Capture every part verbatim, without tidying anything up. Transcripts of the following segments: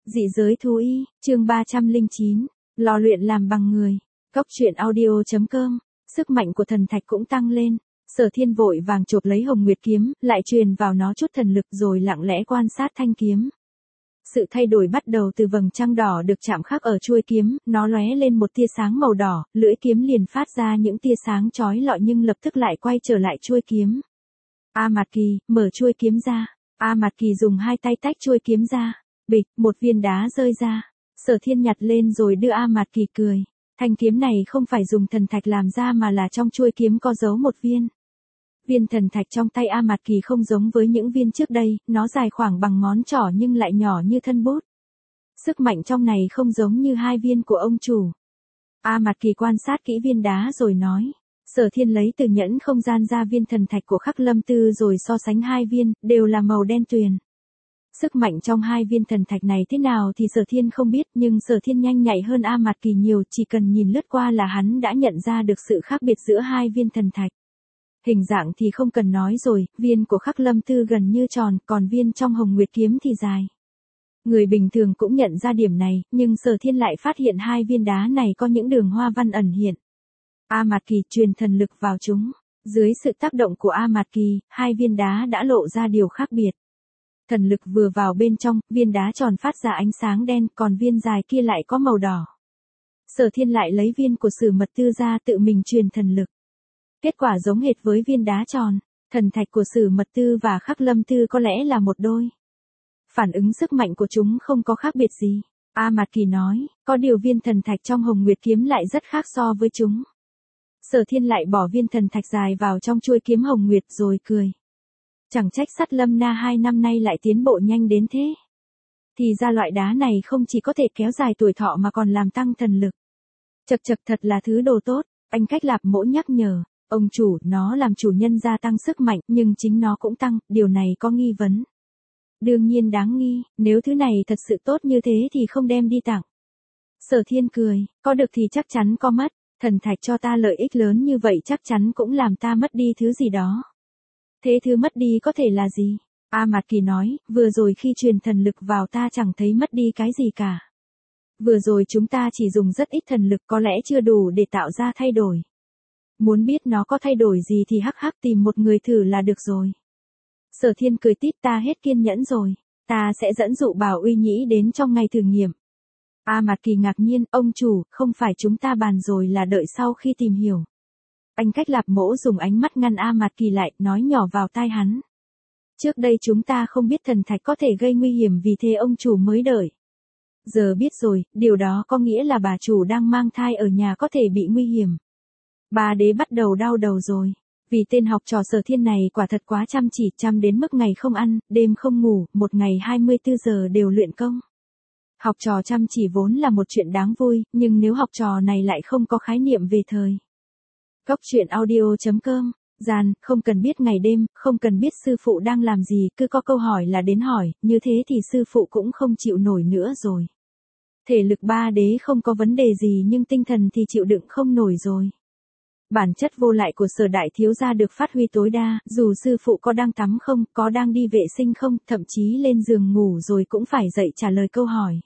Dị giới thú y, chương ba trăm lẻ chín, lò luyện làm bằng người. Cốc truyện audio chấm com, sức mạnh của thần thạch cũng tăng lên. Sở Thiên vội vàng chộp lấy Hồng Nguyệt kiếm, lại truyền vào nó chút thần lực rồi lặng lẽ quan sát thanh kiếm. Sự thay đổi bắt đầu từ vầng trăng đỏ được chạm khắc ở chuôi kiếm, nó lóe lên một tia sáng màu đỏ, lưỡi kiếm liền phát ra những tia sáng chói lọi nhưng lập tức lại quay trở lại chuôi kiếm. A Mạt Kỳ, mở chuôi kiếm ra. A Mạt Kỳ dùng hai tay tách chuôi kiếm ra. Bịch, một viên đá rơi ra. Sở Thiên nhặt lên rồi đưa A Mạt Kỳ cười. Thanh kiếm này không phải dùng thần thạch làm ra mà là trong chuôi kiếm có giấu một viên. Viên thần thạch trong tay A Mạt Kỳ không giống với những viên trước đây, nó dài khoảng bằng ngón trỏ nhưng lại nhỏ như thân bút. Sức mạnh trong này không giống như hai viên của ông chủ. A Mạt Kỳ quan sát kỹ viên đá rồi nói. Sở Thiên lấy từ nhẫn không gian ra viên thần thạch của Khắc Lâm Tư rồi so sánh hai viên, đều là màu đen tuyền. Sức mạnh trong hai viên thần thạch này thế nào thì Sở Thiên không biết, nhưng Sở Thiên nhanh nhạy hơn A Mạt Kỳ nhiều, chỉ cần nhìn lướt qua là hắn đã nhận ra được sự khác biệt giữa hai viên thần thạch. Hình dạng thì không cần nói rồi, viên của Khắc Lâm Tư gần như tròn, còn viên trong Hồng Nguyệt kiếm thì dài. Người bình thường cũng nhận ra điểm này, nhưng Sở Thiên lại phát hiện hai viên đá này có những đường hoa văn ẩn hiện. A Mạt Kỳ truyền thần lực vào chúng. Dưới sự tác động của A Mạt Kỳ, hai viên đá đã lộ ra điều khác biệt. Thần lực vừa vào bên trong, viên đá tròn phát ra ánh sáng đen, còn viên dài kia lại có màu đỏ. Sở Thiên lại lấy viên của Sử Mật Tư ra tự mình truyền thần lực. Kết quả giống hệt với viên đá tròn, thần thạch của Sử Mật Tư và Khắc Lâm Tư có lẽ là một đôi. Phản ứng sức mạnh của chúng không có khác biệt gì. A Mạt Kỳ nói, có điều viên thần thạch trong Hồng Nguyệt kiếm lại rất khác so với chúng. Sở Thiên lại bỏ viên thần thạch dài vào trong chuôi kiếm Hồng Nguyệt rồi cười. Chẳng trách Sắt Lâm Na hai năm nay lại tiến bộ nhanh đến thế. Thì ra loại đá này không chỉ có thể kéo dài tuổi thọ mà còn làm tăng thần lực. Chật chật thật là thứ đồ tốt, anh Cách Lạp Mỗ nhắc nhở. Ông chủ, nó làm chủ nhân gia tăng sức mạnh, nhưng chính nó cũng tăng, điều này có nghi vấn. Đương nhiên đáng nghi, nếu thứ này thật sự tốt như thế thì không đem đi tặng. Sở Thiên cười, có được thì chắc chắn có mất, thần thạch cho ta lợi ích lớn như vậy chắc chắn cũng làm ta mất đi thứ gì đó. Thế thứ mất đi có thể là gì? A Mạt Kỳ nói, vừa rồi khi truyền thần lực vào ta chẳng thấy mất đi cái gì cả. Vừa rồi chúng ta chỉ dùng rất ít thần lực có lẽ chưa đủ để tạo ra thay đổi. Muốn biết nó có thay đổi gì thì hắc hắc tìm một người thử là được rồi. Sở Thiên cười tít, ta hết kiên nhẫn rồi, ta sẽ dẫn dụ Bảo Uy Nhĩ đến trong ngày thử nghiệm. A Mạt Kỳ ngạc nhiên, ông chủ, không phải chúng ta bàn rồi là đợi sau khi tìm hiểu. Anh Cách Lạp Mỗ dùng ánh mắt ngăn A Mạt Kỳ lại, nói nhỏ vào tai hắn. Trước đây chúng ta không biết thần thạch có thể gây nguy hiểm vì thế ông chủ mới đợi. Giờ biết rồi, điều đó có nghĩa là bà chủ đang mang thai ở nhà có thể bị nguy hiểm. Bà đế bắt đầu đau đầu rồi. Vì tên học trò Sở Thiên này quả thật quá chăm chỉ, chăm đến mức ngày không ăn, đêm không ngủ, một ngày hai mươi tư giờ đều luyện công. Học trò chăm chỉ vốn là một chuyện đáng vui, nhưng nếu học trò này lại không có khái niệm về thời. Cốc truyện audio chấm com, gian, không cần biết ngày đêm, không cần biết sư phụ đang làm gì, cứ có câu hỏi là đến hỏi, như thế thì sư phụ cũng không chịu nổi nữa rồi. Thể lực ba đế không có vấn đề gì nhưng tinh thần thì chịu đựng không nổi rồi. Bản chất vô lại của Sở đại thiếu gia được phát huy tối đa, dù sư phụ có đang tắm không, có đang đi vệ sinh không, thậm chí lên giường ngủ rồi cũng phải dậy trả lời câu hỏi.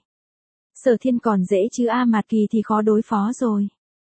Sở Thiên còn dễ chứ A Mạt Kỳ thì khó đối phó rồi.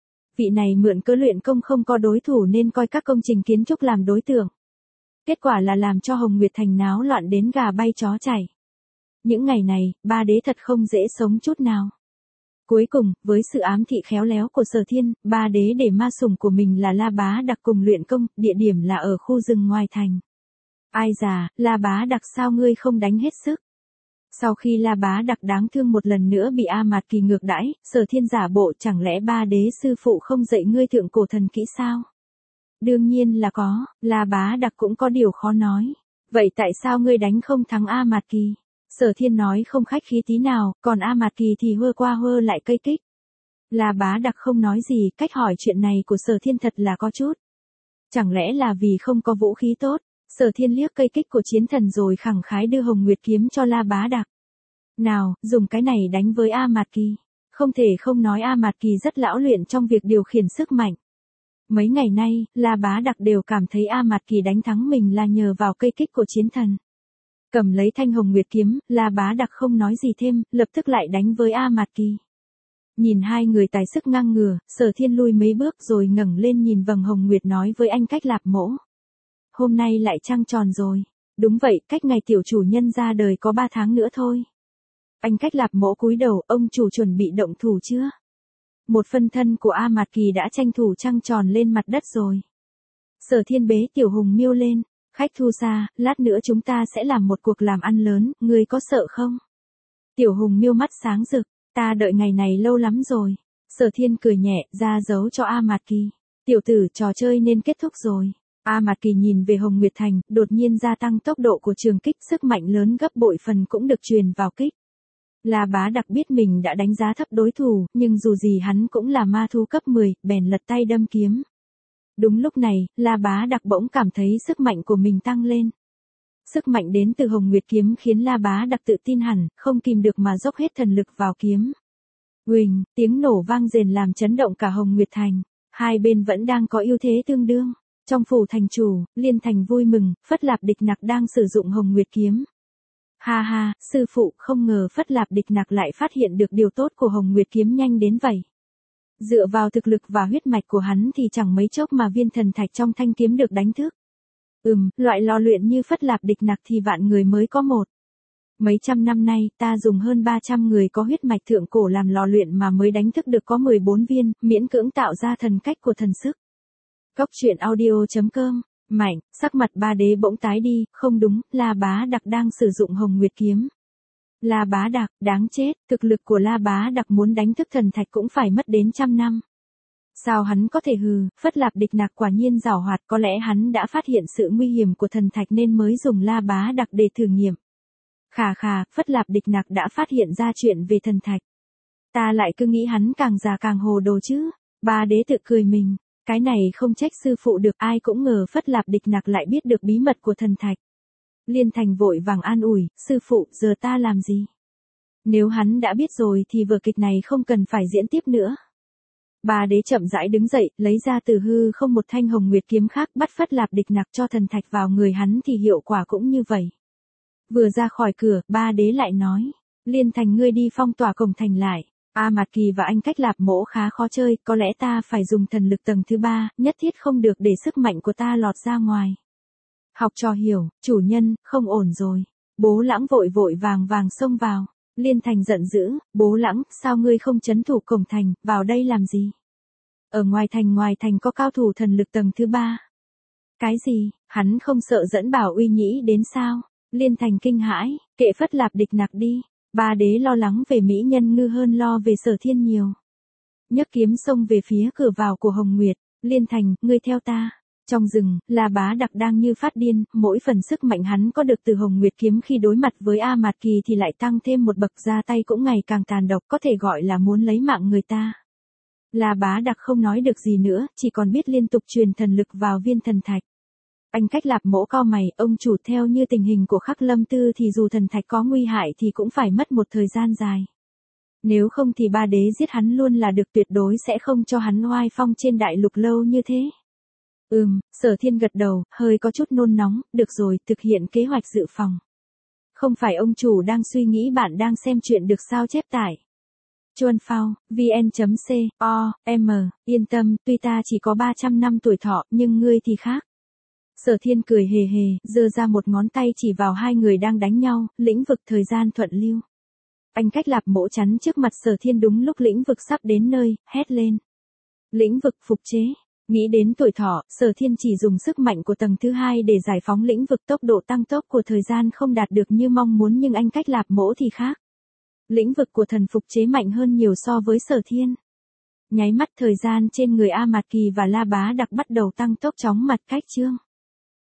Vị này mượn cớ luyện công không có đối thủ nên coi các công trình kiến trúc làm đối tượng. Kết quả là làm cho Hồng Nguyệt Thành náo loạn đến gà bay chó chảy. Những ngày này, ba đế thật không dễ sống chút nào. Cuối cùng, với sự ám thị khéo léo của Sở Thiên, ba đế để ma sủng của mình là La Bá Đặc cùng luyện công, địa điểm là ở khu rừng ngoài thành. Ai già, La Bá Đặc sao ngươi không đánh hết sức? Sau khi La Bá Đặc đáng thương một lần nữa bị A Mạt Kỳ ngược đãi, Sở Thiên giả bộ, chẳng lẽ ba đế sư phụ không dạy ngươi thượng cổ thần kỹ sao? Đương nhiên là có, La Bá Đặc cũng có điều khó nói. Vậy tại sao ngươi đánh không thắng A Mạt Kỳ? Sở Thiên nói không khách khí tí nào, còn A Mạt Kỳ thì hơ qua hơ lại cây kích. La Bá Đặc không nói gì, cách hỏi chuyện này của Sở Thiên thật là có chút. Chẳng lẽ là vì không có vũ khí tốt? Sở Thiên liếc cây kích của chiến thần rồi khẳng khái đưa Hồng Nguyệt kiếm cho La Bá Đặc. Nào, dùng cái này đánh với A Mạt Kỳ. Không thể không nói A Mạt Kỳ rất lão luyện trong việc điều khiển sức mạnh. Mấy ngày nay, La Bá Đặc đều cảm thấy A Mạt Kỳ đánh thắng mình là nhờ vào cây kích của chiến thần. Cầm lấy thanh hồng nguyệt kiếm, La Bá Đặc không nói gì thêm, lập tức lại đánh với A Mạt Kỳ. Nhìn hai người tài sức ngang ngửa, Sở Thiên lui mấy bước rồi ngẩng lên nhìn vầng hồng nguyệt nói với anh Cách Lạp Mỗ. Hôm nay lại trăng tròn rồi. Đúng vậy, cách ngày tiểu chủ nhân ra đời có ba tháng nữa thôi. Anh Cách Lạp Mỗ cúi đầu, ông chủ chuẩn bị động thủ chưa? Một phân thân của A Mạt Kỳ đã tranh thủ trăng tròn lên mặt đất rồi. Sở Thiên bế Tiểu Hùng Miêu lên, khách thu xa, lát nữa chúng ta sẽ làm một cuộc làm ăn lớn, ngươi có sợ không? Tiểu Hùng Miêu mắt sáng rực, ta đợi ngày này lâu lắm rồi. Sở Thiên cười nhẹ, ra dấu cho A Mạt Kỳ. Tiểu tử, trò chơi nên kết thúc rồi. A Mạt Kỳ nhìn về Hồng Nguyệt Thành, đột nhiên gia tăng tốc độ của trường kích, sức mạnh lớn gấp bội phần cũng được truyền vào kích. La Bá Đặc biết mình đã đánh giá thấp đối thủ, nhưng dù gì hắn cũng là ma thú cấp mười, bèn lật tay đâm kiếm. Đúng lúc này, La Bá Đặc bỗng cảm thấy sức mạnh của mình tăng lên. Sức mạnh đến từ Hồng Nguyệt kiếm khiến La Bá Đặc tự tin hẳn, không kìm được mà dốc hết thần lực vào kiếm. Uỳnh, tiếng nổ vang rền làm chấn động cả Hồng Nguyệt Thành. Hai bên vẫn đang có ưu thế tương đương. Trong phủ thành chủ, Liên Thành vui mừng, Phất Lạp Địch Nặc đang sử dụng Hồng Nguyệt kiếm. Ha ha, sư phụ, không ngờ Phất Lạp Địch Nặc lại phát hiện được điều tốt của Hồng Nguyệt kiếm nhanh đến vậy. Dựa vào thực lực và huyết mạch của hắn thì chẳng mấy chốc mà viên thần thạch trong thanh kiếm được đánh thức. Ừm, loại lò luyện như Phất Lạp Địch Nặc thì vạn người mới có một. Mấy trăm năm nay, ta dùng hơn ba trăm người có huyết mạch thượng cổ làm lò luyện mà mới đánh thức được có mười bốn viên, miễn cưỡng tạo ra thần cách của thần sức. Cốc truyện audio chấm com. Mạnh, sắc mặt Ba Đế bỗng tái đi, không đúng, La Bá Đặc đang sử dụng Hồng Nguyệt kiếm. La Bá Đặc, đáng chết, thực lực của La Bá Đặc muốn đánh thức thần thạch cũng phải mất đến trăm năm. Sao hắn có thể hừ, Phất Lạp Địch Nặc quả nhiên giảo hoạt, có lẽ hắn đã phát hiện sự nguy hiểm của thần thạch nên mới dùng La Bá Đặc để thử nghiệm. Khà khà, Phất Lạp Địch Nặc đã phát hiện ra chuyện về thần thạch. Ta lại cứ nghĩ hắn càng già càng hồ đồ chứ. Ba Đế tự cười mình. Cái này không trách sư phụ được, ai cũng ngờ Phất Lạp Địch Nặc lại biết được bí mật của thần thạch. Liên Thành vội vàng an ủi, sư phụ, giờ ta làm gì? Nếu hắn đã biết rồi thì vở kịch này không cần phải diễn tiếp nữa. Ba Đế chậm rãi đứng dậy, lấy ra từ hư không một thanh Hồng Nguyệt kiếm khác, bắt Phất Lạp Địch Nặc cho thần thạch vào người hắn thì hiệu quả cũng như vậy. Vừa ra khỏi cửa, Ba Đế lại nói, Liên Thành ngươi đi phong tỏa cổng thành lại. A Mạt Kỳ và anh Cách Lạp Mỗ khá khó chơi, có lẽ ta phải dùng thần lực tầng thứ ba, nhất thiết không được để sức mạnh của ta lọt ra ngoài. Học trò hiểu, chủ nhân, không ổn rồi. Bố Lãng vội vội vàng vàng xông vào. Liên Thành giận dữ, Bố Lãng, sao ngươi không trấn thủ cổng thành, vào đây làm gì? Ở ngoài thành ngoài thành có cao thủ thần lực tầng thứ ba. Cái gì, hắn không sợ dẫn Bảo Uy Nhĩ đến sao? Liên Thành kinh hãi, kệ Phất Lạp Địch Nặc đi. Ba Đế lo lắng về mỹ nhân ngư hơn lo về Sở Thiên nhiều. Nhấc kiếm xông về phía cửa vào của Hồng Nguyệt. Liên Thành, ngươi theo ta. Trong rừng, La Bá Đặc đang như phát điên, mỗi phần sức mạnh hắn có được từ Hồng Nguyệt kiếm khi đối mặt với A Mạt Kỳ thì lại tăng thêm một bậc, ra tay cũng ngày càng tàn độc, có thể gọi là muốn lấy mạng người ta. La Bá Đặc không nói được gì nữa, chỉ còn biết liên tục truyền thần lực vào viên thần thạch. Anh Cách Lạp Mỗ cau mày, ông chủ, theo như tình hình của Khắc Lâm Tư thì dù thần thạch có nguy hại thì cũng phải mất một thời gian dài. Nếu không thì Ba Đế giết hắn luôn là được, tuyệt đối sẽ không cho hắn oai phong trên đại lục lâu như thế. Ừm, Sở Thiên gật đầu, hơi có chút nôn nóng, được rồi, thực hiện kế hoạch dự phòng. Không phải ông chủ đang suy nghĩ bạn đang xem chuyện được sao chép tải. Chuan Phao, vn.co, m, yên tâm, tuy ta chỉ có ba trăm năm tuổi thọ, nhưng ngươi thì khác. Sở Thiên cười hề hề, giơ ra một ngón tay chỉ vào hai người đang đánh nhau, lĩnh vực thời gian thuận lưu. Anh Cách Lạp Mỗ chắn trước mặt Sở Thiên đúng lúc lĩnh vực sắp đến nơi, hét lên. Lĩnh vực phục chế. Nghĩ đến tuổi thọ, Sở Thiên chỉ dùng sức mạnh của tầng thứ hai để giải phóng lĩnh vực, tốc độ tăng tốc của thời gian không đạt được như mong muốn, nhưng anh Cách Lạp Mỗ thì khác. Lĩnh vực của thần phục chế mạnh hơn nhiều so với Sở Thiên. Nháy mắt thời gian trên người A Mạt Kỳ và La Bá Đặc bắt đầu tăng tốc chóng mặt cách chương.